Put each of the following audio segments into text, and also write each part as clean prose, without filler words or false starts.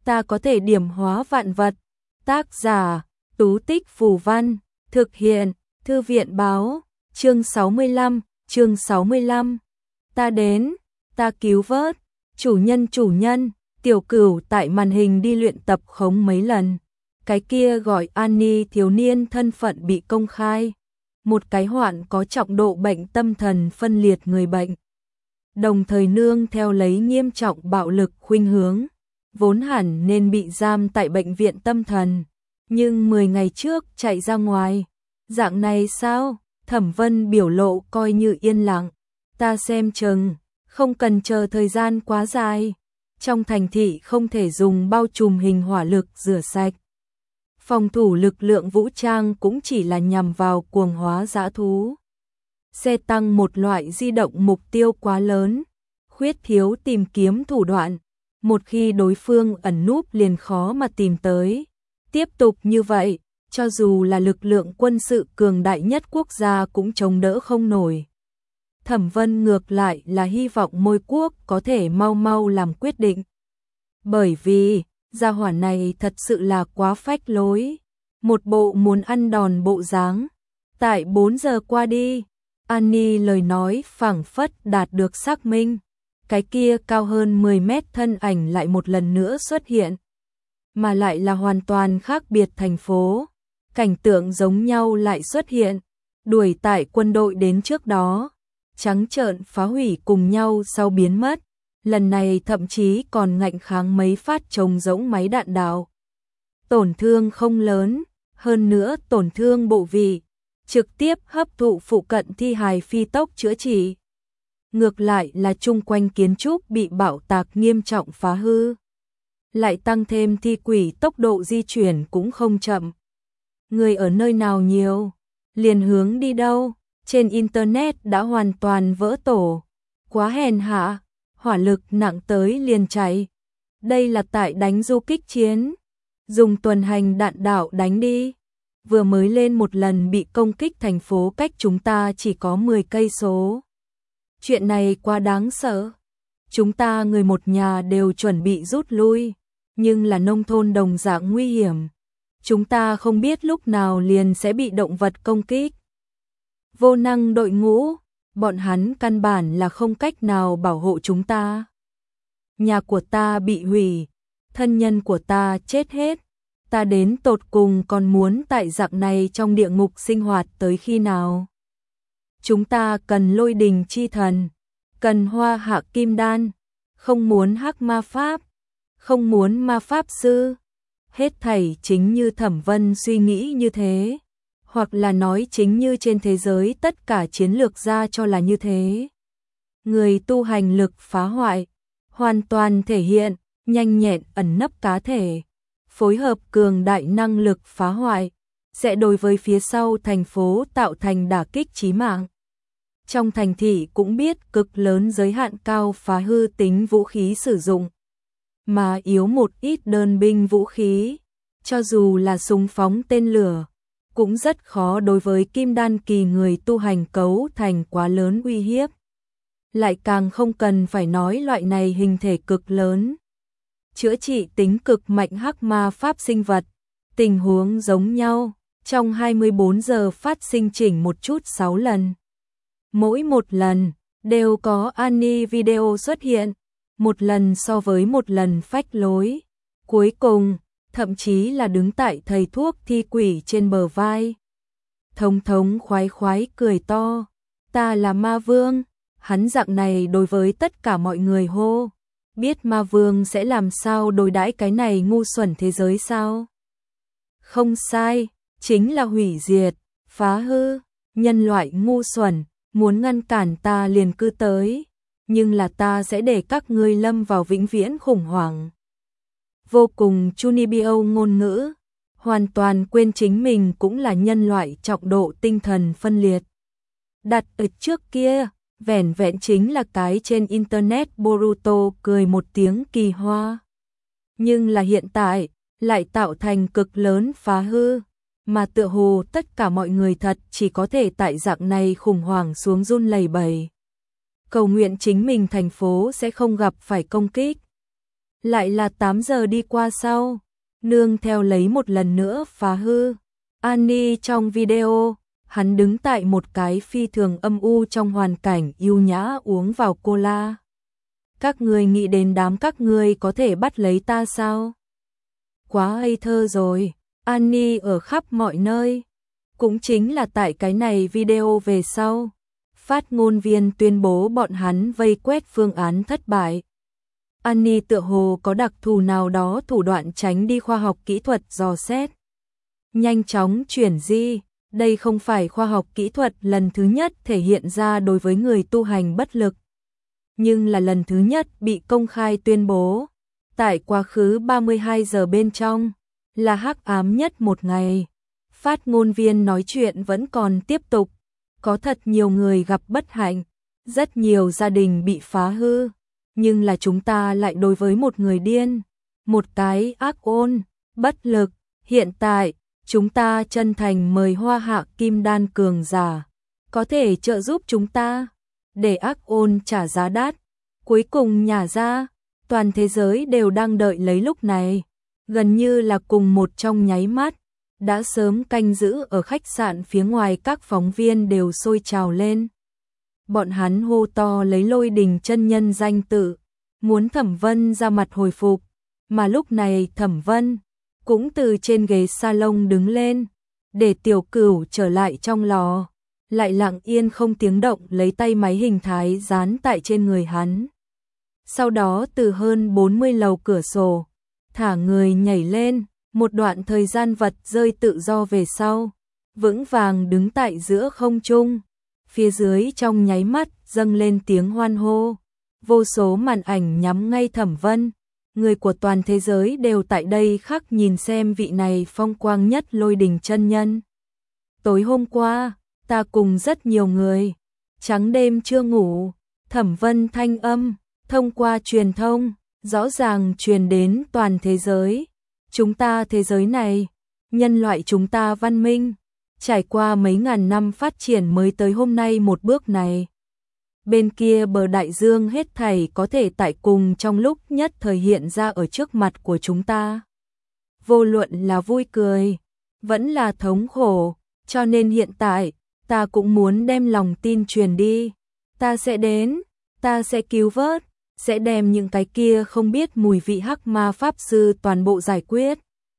ta có thể điểm hóa vạn vật. Tác giả, Tú Tích Phù Văn, thực hiện, Thư viện báo, chương 65, ta đến, ta cứu vớt, chủ nhân, Tiểu Cửu tại màn hình đi luyện tập khống mấy lần. Cái kia gọi Annie thiếu niên thân phận bị công khai, một cái hoạn có trọng độ bệnh tâm thần phân liệt người bệnh. Đồng thời nương theo lấy nghiêm trọng bạo lực khuynh hướng, vốn hẳn nên bị giam tại bệnh viện tâm thần, nhưng 10 ngày trước chạy ra ngoài. Dạng này sao? Thẩm Vân biểu lộ coi như yên lặng. Ta xem chừng, không cần chờ thời gian quá dài. Trong thành thị không thể dùng bao trùm hình hỏa lực rửa sạch. Phòng thủ lực lượng vũ trang cũng chỉ là nhằm vào cuồng hóa dã thú. Xe tăng một loại di động mục tiêu quá lớn, khuyết thiếu tìm kiếm thủ đoạn. Một khi đối phương ẩn núp liền khó mà tìm tới. Tiếp tục như vậy, cho dù là lực lượng quân sự cường đại nhất quốc gia cũng chống đỡ không nổi. Thẩm Vân ngược lại là hy vọng Môi Quốc có thể mau mau làm quyết định. Bởi vì, gia hỏa này thật sự là quá phách lối. Một bộ muốn ăn đòn bộ dáng. Tại 4 giờ qua đi, Annie lời nói phảng phất đạt được xác minh. Cái kia cao hơn 10 mét thân ảnh lại một lần nữa xuất hiện. Mà lại là hoàn toàn khác biệt thành phố. Cảnh tượng giống nhau lại xuất hiện. Đuổi tại quân đội đến trước đó. Trắng trợn phá hủy cùng nhau sau biến mất. Lần này thậm chí còn ngạnh kháng mấy phát trồng rỗng máy đạn đạo. Tổn thương không lớn, hơn nữa tổn thương bộ vị, trực tiếp hấp thụ phụ cận thi hài phi tốc chữa trị. Ngược lại là chung quanh kiến trúc bị bạo tạc nghiêm trọng phá hư. Lại tăng thêm thi quỷ tốc độ di chuyển cũng không chậm. Người ở nơi nào nhiều, liền hướng đi đâu, trên internet đã hoàn toàn vỡ tổ. Quá hèn hạ, hỏa lực nặng tới liền chạy. Đây là tại đánh du kích chiến. Dùng tuần hành đạn đạo đánh đi. Vừa mới lên một lần bị công kích thành phố cách chúng ta chỉ có 10 cây số. Chuyện này quá đáng sợ. Chúng ta người một nhà đều chuẩn bị rút lui, nhưng là nông thôn đồng dạng nguy hiểm. Chúng ta không biết lúc nào liền sẽ bị động vật công kích. Vô năng đội ngũ, bọn hắn căn bản là không cách nào bảo hộ chúng ta. Nhà của ta bị hủy, thân nhân của ta chết hết. Ta đến tột cùng còn muốn tại dạng này trong địa ngục sinh hoạt tới khi nào? Chúng ta cần lôi đình chi thần, cần hoa hạ kim đan, không muốn hắc ma pháp, không muốn ma pháp sư. Hết thảy chính như Thẩm Vân suy nghĩ như thế, hoặc là nói chính như trên thế giới tất cả chiến lược gia cho là như thế. Người tu hành lực phá hoại, hoàn toàn thể hiện, nhanh nhẹn ẩn nấp cá thể, phối hợp cường đại năng lực phá hoại, sẽ đối với phía sau thành phố tạo thành đả kích chí mạng. Trong thành thị cũng biết cực lớn giới hạn cao phá hư tính vũ khí sử dụng, mà yếu một ít đơn binh vũ khí, cho dù là súng phóng tên lửa, cũng rất khó đối với kim đan kỳ người tu hành cấu thành quá lớn uy hiếp. Lại càng không cần phải nói loại này hình thể cực lớn. Chữa trị tính cực mạnh hắc ma pháp sinh vật, tình huống giống nhau, trong 24 giờ phát sinh chỉnh một chút 6 lần. Mỗi một lần, đều có Annie video xuất hiện, một lần so với một lần phách lối. Cuối cùng, thậm chí là đứng tại thầy thuốc thi quỷ trên bờ vai. Thống thống khoái khoái cười to, ta là ma vương, hắn dạng này đối với tất cả mọi người hô. Biết ma vương sẽ làm sao đối đãi cái này ngu xuẩn thế giới sao? Không sai, chính là hủy diệt, phá hư, nhân loại ngu xuẩn, muốn ngăn cản ta liền cứ tới, nhưng là ta sẽ để các ngươi lâm vào vĩnh viễn khủng hoảng. Vô cùng Chunibyo ngôn ngữ, hoàn toàn quên chính mình cũng là nhân loại trọng độ tinh thần phân liệt. Đặt ở trước kia, vẻn vẹn chính là cái trên internet Boruto cười một tiếng kỳ hoa. Nhưng là hiện tại, lại tạo thành cực lớn phá hư, mà tựa hồ tất cả mọi người thật chỉ có thể tại dạng này khủng hoảng xuống run lẩy bẩy. Cầu nguyện chính mình thành phố sẽ không gặp phải công kích. Lại là 8 giờ đi qua sau, nương theo lấy một lần nữa phá hư. Annie trong video, hắn đứng tại một cái phi thường âm u trong hoàn cảnh yêu nhã uống vào cola. Các người nghĩ đến đám các người có thể bắt lấy ta sao? Quá ngây thơ rồi, Annie ở khắp mọi nơi. Cũng chính là tại cái này video về sau, phát ngôn viên tuyên bố bọn hắn vây quét phương án thất bại. Annie tựa hồ có đặc thù nào đó thủ đoạn tránh đi khoa học kỹ thuật dò xét. Nhanh chóng chuyển di, đây không phải khoa học kỹ thuật lần thứ nhất thể hiện ra đối với người tu hành bất lực. Nhưng là lần thứ nhất bị công khai tuyên bố, tại quá khứ 32 giờ bên trong, là hắc ám nhất một ngày. Phát ngôn viên nói chuyện vẫn còn tiếp tục, có thật nhiều người gặp bất hạnh, rất nhiều gia đình bị phá hư, nhưng là chúng ta lại đối với một người điên, một cái ác ôn, bất lực. Hiện tại, chúng ta chân thành mời Hoa Hạ Kim Đan cường giả, có thể trợ giúp chúng ta, để ác ôn trả giá đắt. Cuối cùng nhả ra, toàn thế giới đều đang đợi lấy lúc này, gần như là cùng một trong nháy mắt, đã sớm canh giữ ở khách sạn phía ngoài các phóng viên đều sôi trào lên. Bọn hắn hô to lấy Lôi Đình chân nhân danh tự, muốn Thẩm Vân ra mặt hồi phục, mà lúc này Thẩm Vân cũng từ trên ghế salon đứng lên, để Tiểu Cửu trở lại trong lò, lại lặng yên không tiếng động lấy tay máy hình thái dán tại trên người hắn. Sau đó từ hơn 40 lầu cửa sổ, thả người nhảy lên, một đoạn thời gian vật rơi tự do về sau, vững vàng đứng tại giữa không trung. Phía dưới trong nháy mắt dâng lên tiếng hoan hô, vô số màn ảnh nhắm ngay Thẩm Vân. Người của toàn thế giới đều tại đây khắc nhìn xem vị này phong quang nhất Lôi Đình chân nhân. Tối hôm qua, ta cùng rất nhiều người, trắng đêm chưa ngủ, Thẩm Vân thanh âm, thông qua truyền thông, rõ ràng truyền đến toàn thế giới. Chúng ta thế giới này, nhân loại chúng ta văn minh, trải qua mấy ngàn năm phát triển mới tới hôm nay một bước này. Bên kia bờ đại dương hết thảy có thể tại cùng trong lúc nhất thời hiện ra ở trước mặt của chúng ta. Vô luận là vui cười, vẫn là thống khổ, cho nên hiện tại, ta cũng muốn đem lòng tin truyền đi. Ta sẽ đến, ta sẽ cứu vớt, sẽ đem những cái kia không biết mùi vị hắc ma pháp sư toàn bộ giải quyết.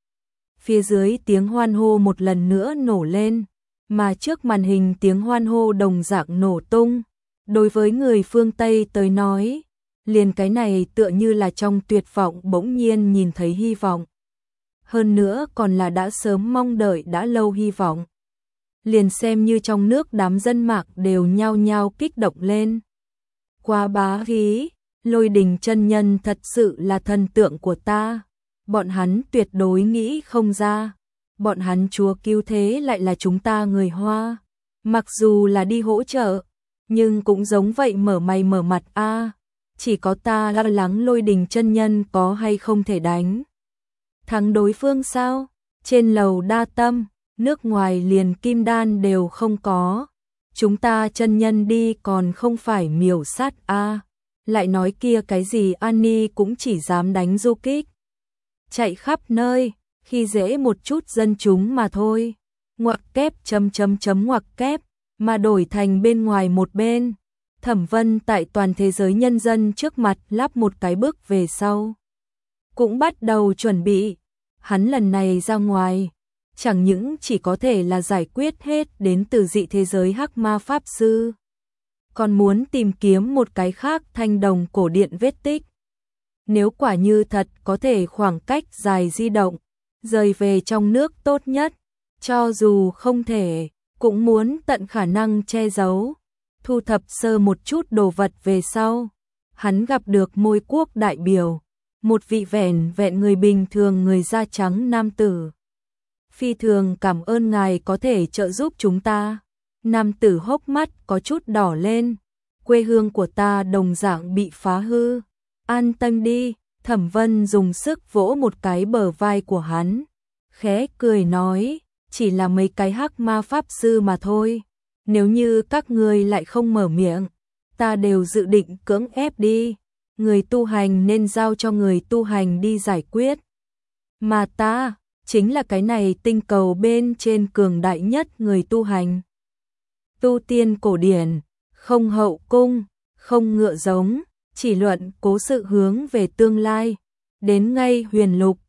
Phía dưới tiếng hoan hô một lần nữa nổ lên, mà trước màn hình tiếng hoan hô đồng dạng nổ tung. Đối với người phương Tây tới nói, liền cái này tựa như là trong tuyệt vọng bỗng nhiên nhìn thấy hy vọng. Hơn nữa còn là đã sớm mong đợi đã lâu hy vọng. Liền xem như trong nước đám dân mạng đều nhao nhao kích động lên. Quá bá khí, Lôi Đình chân nhân thật sự là thần tượng của ta. Bọn hắn tuyệt đối nghĩ không ra. Bọn hắn chúa cứu thế lại là chúng ta người Hoa. Mặc dù là đi hỗ trợ, nhưng cũng giống vậy mở mày mở mặt a. Chỉ có ta lo lắng Lôi Đình chân nhân có hay không thể đánh thắng đối phương sao? Trên lầu đa tâm, nước ngoài liền kim đan đều không có. Chúng ta chân nhân đi còn không phải miểu sát a. Lại nói kia cái gì Annie cũng chỉ dám đánh du kích. Chạy khắp nơi, khi dễ một chút dân chúng mà thôi. Ngoặc kép ngoặc kép, mà đổi thành bên ngoài một bên. Thẩm Vân tại toàn thế giới nhân dân trước mặt lắp một cái bước về sau. Cũng bắt đầu chuẩn bị, hắn lần này ra ngoài, chẳng những chỉ có thể là giải quyết hết đến từ dị thế giới hắc ma pháp sư, còn muốn tìm kiếm một cái khác thanh đồng cổ điện vết tích. Nếu quả như thật có thể khoảng cách dài di động, rời về trong nước tốt nhất, cho dù không thể, cũng muốn tận khả năng che giấu, thu thập sơ một chút đồ vật về sau. Hắn gặp được Môi Quốc đại biểu, một vị vẻn vẹn người bình thường người da trắng nam tử. Phi thường cảm ơn ngài có thể trợ giúp chúng ta. Nam tử hốc mắt có chút đỏ lên, quê hương của ta đồng dạng bị phá hư. An tâm đi, Thẩm Vân dùng sức vỗ một cái bờ vai của hắn, khẽ cười nói, chỉ là mấy cái hắc ma pháp sư mà thôi. Nếu như các ngươi lại không mở miệng, ta đều dự định cưỡng ép đi. người tu hành nên giao cho người tu hành đi giải quyết. Mà ta, chính là cái này tinh cầu bên trên cường đại nhất người tu hành. Tu tiên cổ điển, không hậu cung, không ngựa giống, chỉ luận cố sự hướng về tương lai. Đến ngay huyền lục,